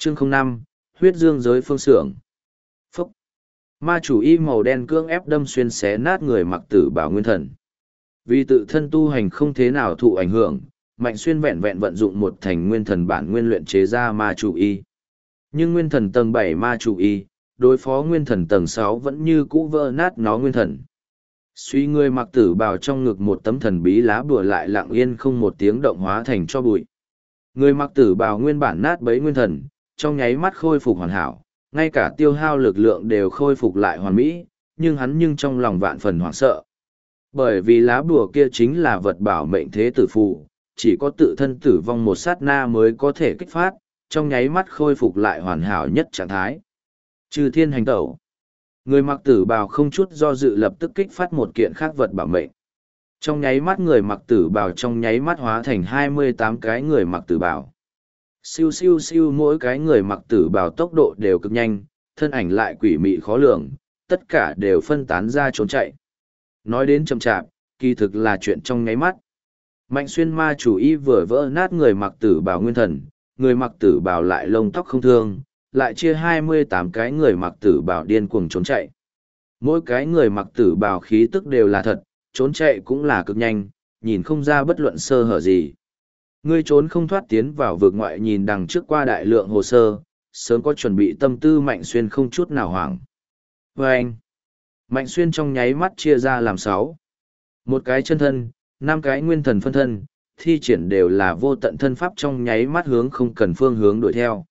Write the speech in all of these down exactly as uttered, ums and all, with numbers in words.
Chương không năm, huyết dương giới phương xưởng. Phúc. Ma chủ y màu đen cưỡng ép đâm xuyên xé nát người mặc tử bào nguyên thần. Vì tự thân tu hành không thế nào thụ ảnh hưởng, Mạnh Xuyên vẹn vẹn vận dụng một thành nguyên thần bản nguyên luyện chế ra ma chủ y. Nhưng nguyên thần tầng bảy ma chủ y, đối phó nguyên thần tầng sáu vẫn như cũ vỡ nát nó nguyên thần. Suy người mặc tử bào trong ngực một tấm thần bí lá bùa lại lặng yên không một tiếng động hóa thành cho bụi. Người mặc tử bào nguyên bản nát bấy nguyên thần, trong nháy mắt khôi phục hoàn hảo, ngay cả tiêu hao lực lượng đều khôi phục lại hoàn mỹ, nhưng hắn nhưng trong lòng vạn phần hoảng sợ. Bởi vì lá bùa kia chính là vật bảo mệnh thế tử phù, chỉ có tự thân tử vong một sát na mới có thể kích phát, trong nháy mắt khôi phục lại hoàn hảo nhất trạng thái. Trừ thiên hành tẩu. Người mặc tử bào không chút do dự lập tức kích phát một kiện khác vật bảo mệnh. Trong nháy mắt người mặc tử bào trong nháy mắt hóa thành hai mươi tám cái người mặc tử bào. Siêu siêu siêu mỗi cái người mặc tử bào tốc độ đều cực nhanh, thân ảnh lại quỷ mị khó lường, tất cả đều phân tán ra trốn chạy. Nói đến chậm chạp, kỳ thực là chuyện trong nháy mắt. Mạnh Xuyên ma chủ y vừa vỡ nát người mặc tử bào nguyên thần, người mặc tử bào lại lông tóc không thương, lại chia hai mươi tám cái người mặc tử bào điên cuồng trốn chạy. Mỗi cái người mặc tử bào khí tức đều là thật, trốn chạy cũng là cực nhanh, nhìn không ra bất luận sơ hở gì. Ngươi trốn không thoát tiến vào vực ngoại nhìn đằng trước qua đại lượng hồ sơ, sớm có chuẩn bị tâm tư Mạnh Xuyên không chút nào hoảng. Và anh, Mạnh Xuyên trong nháy mắt chia ra làm sáu. Một cái chân thân, năm cái nguyên thần phân thân, thi triển đều là vô tận thân pháp trong nháy mắt hướng không cần phương hướng đuổi theo.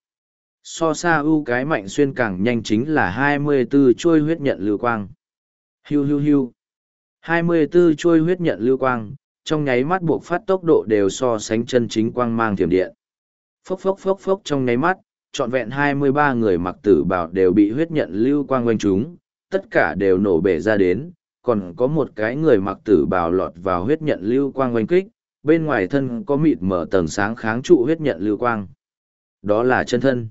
So xa ưu cái Mạnh Xuyên càng nhanh chính là hai mươi tư chuôi huyết nhận lưu quang. Hiu hiu hiu. hai mươi tư chuôi huyết nhận lưu quang, trong nháy mắt buộc phát tốc độ đều so sánh chân chính quang mang thiểm điện. Phốc phốc phốc phốc trong nháy mắt, trọn vẹn hai mươi ba người mặc tử bào đều bị huyết nhận lưu quang quanh chúng, tất cả đều nổ bể ra đến, còn có một cái người mặc tử bào lọt vào huyết nhận lưu quang quanh kích, bên ngoài thân có mịt mở tầng sáng kháng trụ huyết nhận lưu quang. Đó là chân thân.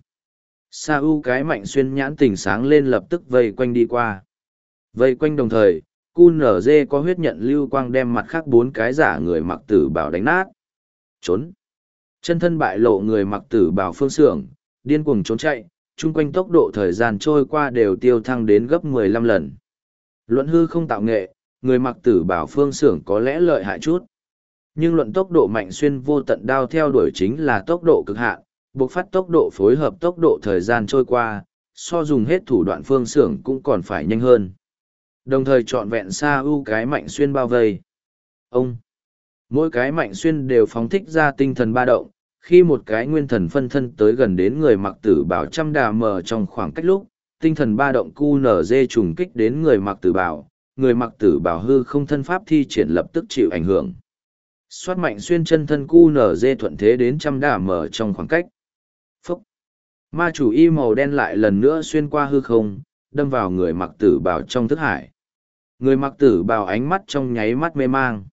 Sa U cái Mạnh Xuyên nhãn tỉnh sáng lên lập tức vây quanh đi qua. Vây quanh đồng thời, cu nở dê có huyết nhận lưu quang đem mặt khác bốn cái giả người mặc tử bào đánh nát. Trốn. Chân thân bại lộ người mặc tử bào phương xưởng, điên cuồng trốn chạy, chung quanh tốc độ thời gian trôi qua đều tiêu thăng đến gấp mười lăm lần. Luận hư không tạo nghệ, người mặc tử bào phương xưởng có lẽ lợi hại chút. Nhưng luận tốc độ Mạnh Xuyên vô tận đao theo đuổi chính là tốc độ cực hạn, buộc phát tốc độ phối hợp tốc độ thời gian trôi qua, so dùng hết thủ đoạn phương xưởng cũng còn phải nhanh hơn. Đồng thời trọn vẹn xa ưu cái Mạnh Xuyên bao vây. Ông! Mỗi cái Mạnh Xuyên đều phóng thích ra tinh thần ba động, khi một cái nguyên thần phân thân tới gần đến người mặc tử bào trăm đà mờ trong khoảng cách lúc, tinh thần ba động cu nở dê trùng kích đến người mặc tử bào, người mặc tử bào hư không thân pháp thi triển lập tức chịu ảnh hưởng. Xoát Mạnh Xuyên chân thân cu nở dê thuận thế đến trăm đà mờ trong khoảng cách. Phúc! Ma chủ y màu đen lại lần nữa xuyên qua hư không, đâm vào người mặc tử bào trong thức hải. Người mặc tử bào ánh mắt trong nháy mắt mê mang.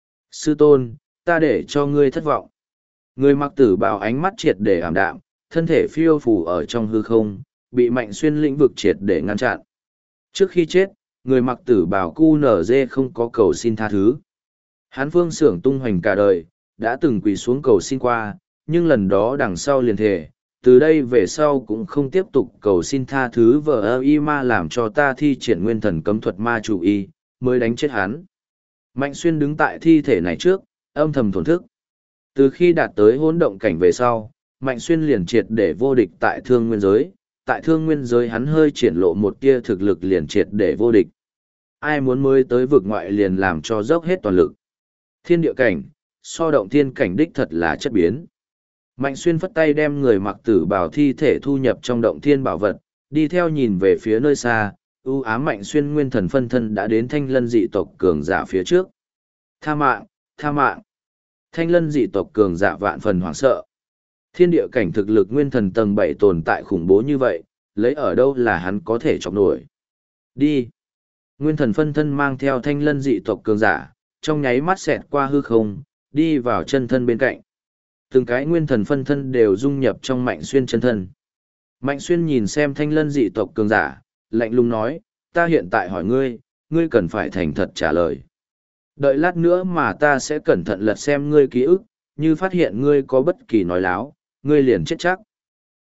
Sư tôn, ta để cho ngươi thất vọng. Người mặc tử bào ánh mắt triệt để ảm đạm, thân thể phiêu phù ở trong hư không, bị Mạnh Xuyên lĩnh vực triệt để ngăn chặn. Trước khi chết, người mặc tử bào cu nở dê không có cầu xin tha thứ. Hán phương xưởng tung hoành cả đời, đã từng quỳ xuống cầu xin qua, nhưng lần đó đằng sau liền thề, từ đây về sau cũng không tiếp tục cầu xin tha thứ vờ ơ y ma làm cho ta thi triển nguyên thần cấm thuật ma chủ y, mới đánh chết hắn. Mạnh Xuyên đứng tại thi thể này trước, âm thầm thổn thức. Từ khi đạt tới hỗn động cảnh về sau, Mạnh Xuyên liền triệt để vô địch tại thương nguyên giới, tại thương nguyên giới hắn hơi triển lộ một tia thực lực liền triệt để vô địch. Ai muốn mới tới vực ngoại liền làm cho dốc hết toàn lực. Thiên địa cảnh, so động thiên cảnh đích thật là chất biến. Mạnh Xuyên phất tay đem người mặc tử bào thi thể thu nhập trong động thiên bảo vật, đi theo nhìn về phía nơi xa, ưu ám Mạnh Xuyên nguyên thần phân thân đã đến thanh lân dị tộc cường giả phía trước. Tha mạng, tha mạng. Thanh lân dị tộc cường giả vạn phần hoảng sợ. Thiên địa cảnh thực lực nguyên thần tầng bảy tồn tại khủng bố như vậy, lấy ở đâu là hắn có thể chọc nổi. Đi. Nguyên thần phân thân mang theo thanh lân dị tộc cường giả, trong nháy mắt xẹt qua hư không, đi vào chân thân bên cạnh. Từng cái nguyên thần phân thân đều dung nhập trong Mạnh Xuyên chân thân. Mạnh Xuyên nhìn xem thanh lân dị tộc cường giả, lạnh lùng nói, ta hiện tại hỏi ngươi, ngươi cần phải thành thật trả lời. Đợi lát nữa mà ta sẽ cẩn thận lật xem ngươi ký ức, như phát hiện ngươi có bất kỳ nói láo, ngươi liền chết chắc.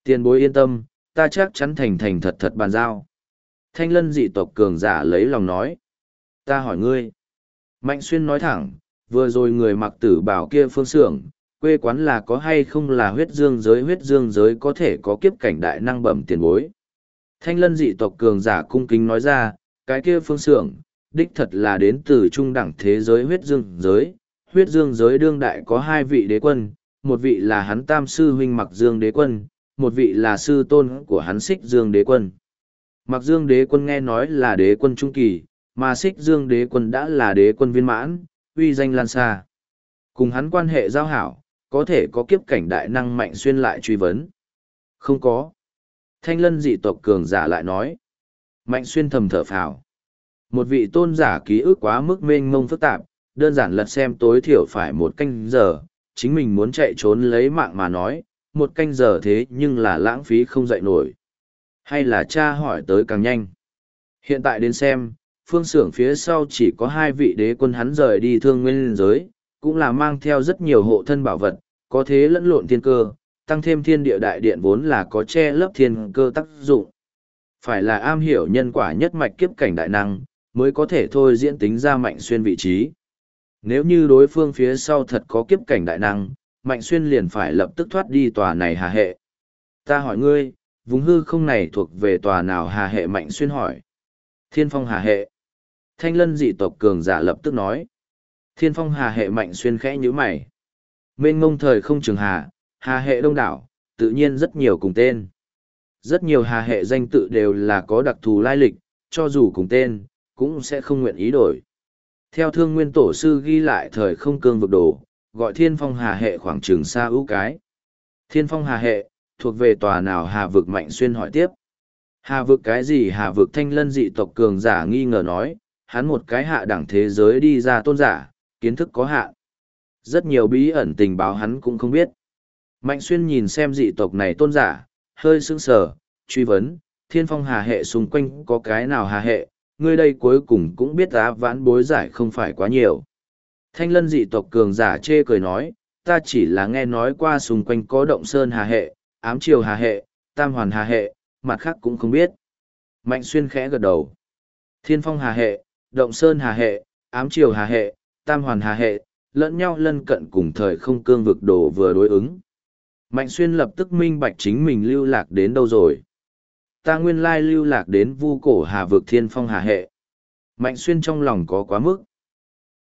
Tiền bối yên tâm, ta chắc chắn thành thành thật thật bàn giao. Thanh lân dị tộc cường giả lấy lòng nói. Ta hỏi ngươi. Mạnh xuyên nói thẳng, vừa rồi người mặc tử bảo kia phương xưởng, quê quán là có hay không là huyết dương giới, huyết dương giới có thể có kiếp cảnh đại năng bẩm tiền bối. Thanh lân dị tộc cường giả cung kính nói ra, cái kia phương xưởng, đích thật là đến từ trung đẳng thế giới huyết dương giới. Huyết dương giới đương đại có hai vị đế quân, một vị là hắn tam sư huynh Mặc Dương đế quân, một vị là sư tôn của hắn Xích Dương đế quân. Mặc Dương đế quân nghe nói là đế quân trung kỳ, mà Xích Dương đế quân đã là đế quân viên mãn, uy danh lan xa. Cùng hắn quan hệ giao hảo, có thể có kiếp cảnh đại năng Mạnh Xuyên lại truy vấn. Không có. Thanh lân dị tộc cường giả lại nói. Mạnh Xuyên thầm thở phào. Một vị tôn giả ký ức quá mức mênh mông phức tạp, đơn giản lật xem tối thiểu phải một canh giờ, chính mình muốn chạy trốn lấy mạng mà nói, một canh giờ thế nhưng là lãng phí không dậy nổi. Hay là cha hỏi tới càng nhanh. Hiện tại đến xem, phương xưởng phía sau chỉ có hai vị đế quân hắn rời đi thương nguyên giới, cũng là mang theo rất nhiều hộ thân bảo vật, có thế lẫn lộn thiên cơ, tăng thêm thiên địa đại điện vốn là có che lấp thiên cơ tác dụng. Phải là am hiểu nhân quả nhất mạch kiếp cảnh đại năng, mới có thể thôi diễn tính ra Mạnh Xuyên vị trí. Nếu như đối phương phía sau thật có kiếp cảnh đại năng, Mạnh Xuyên liền phải lập tức thoát đi tòa này hà hệ. Ta hỏi ngươi, vùng hư không này thuộc về tòa nào hà hệ? Mạnh Xuyên hỏi. Thiên phong hà hệ. Thanh lân dị tộc cường giả lập tức nói. Thiên phong hà hệ. Mạnh Xuyên khẽ nhíu mày. Mênh mông thời không trường hà, hà hệ đông đảo, tự nhiên rất nhiều cùng tên. Rất nhiều hà hệ danh tự đều là có đặc thù lai lịch, cho dù cùng tên, cũng sẽ không nguyện ý đổi. Theo thương nguyên tổ sư ghi lại thời không cương vực đồ, gọi thiên phong hà hệ khoảng trường xa ưu cái. Thiên phong hà hệ, thuộc về tòa nào hà vực? Mạnh Xuyên hỏi tiếp. Hà vực cái gì? Hà vực thanh lân dị tộc cường giả nghi ngờ nói, hắn một cái hạ đẳng thế giới đi ra tôn giả, kiến thức có hạn. Rất nhiều bí ẩn tình báo hắn cũng không biết. Mạnh Xuyên nhìn xem dị tộc này tôn giả, hơi sững sờ, truy vấn, thiên phong hà hệ xung quanh có cái nào hà hệ, ngươi đây cuối cùng cũng biết á. Vãn bối giải không phải quá nhiều. Thanh lân dị tộc cường giả chê cười nói, ta chỉ là nghe nói qua xung quanh có động sơn hà hệ, ám triều hà hệ, tam hoàn hà hệ, mặt khác cũng không biết. Mạnh Xuyên khẽ gật đầu. Thiên phong hà hệ, động sơn hà hệ, ám triều hà hệ, tam hoàn hà hệ, lẫn nhau lân cận cùng thời không cương vực đồ vừa đối ứng. Mạnh Xuyên lập tức minh bạch chính mình lưu lạc đến đâu rồi. Ta nguyên lai lưu lạc đến vu cổ hà vực thiên phong hà hệ. Mạnh Xuyên trong lòng có quá mức.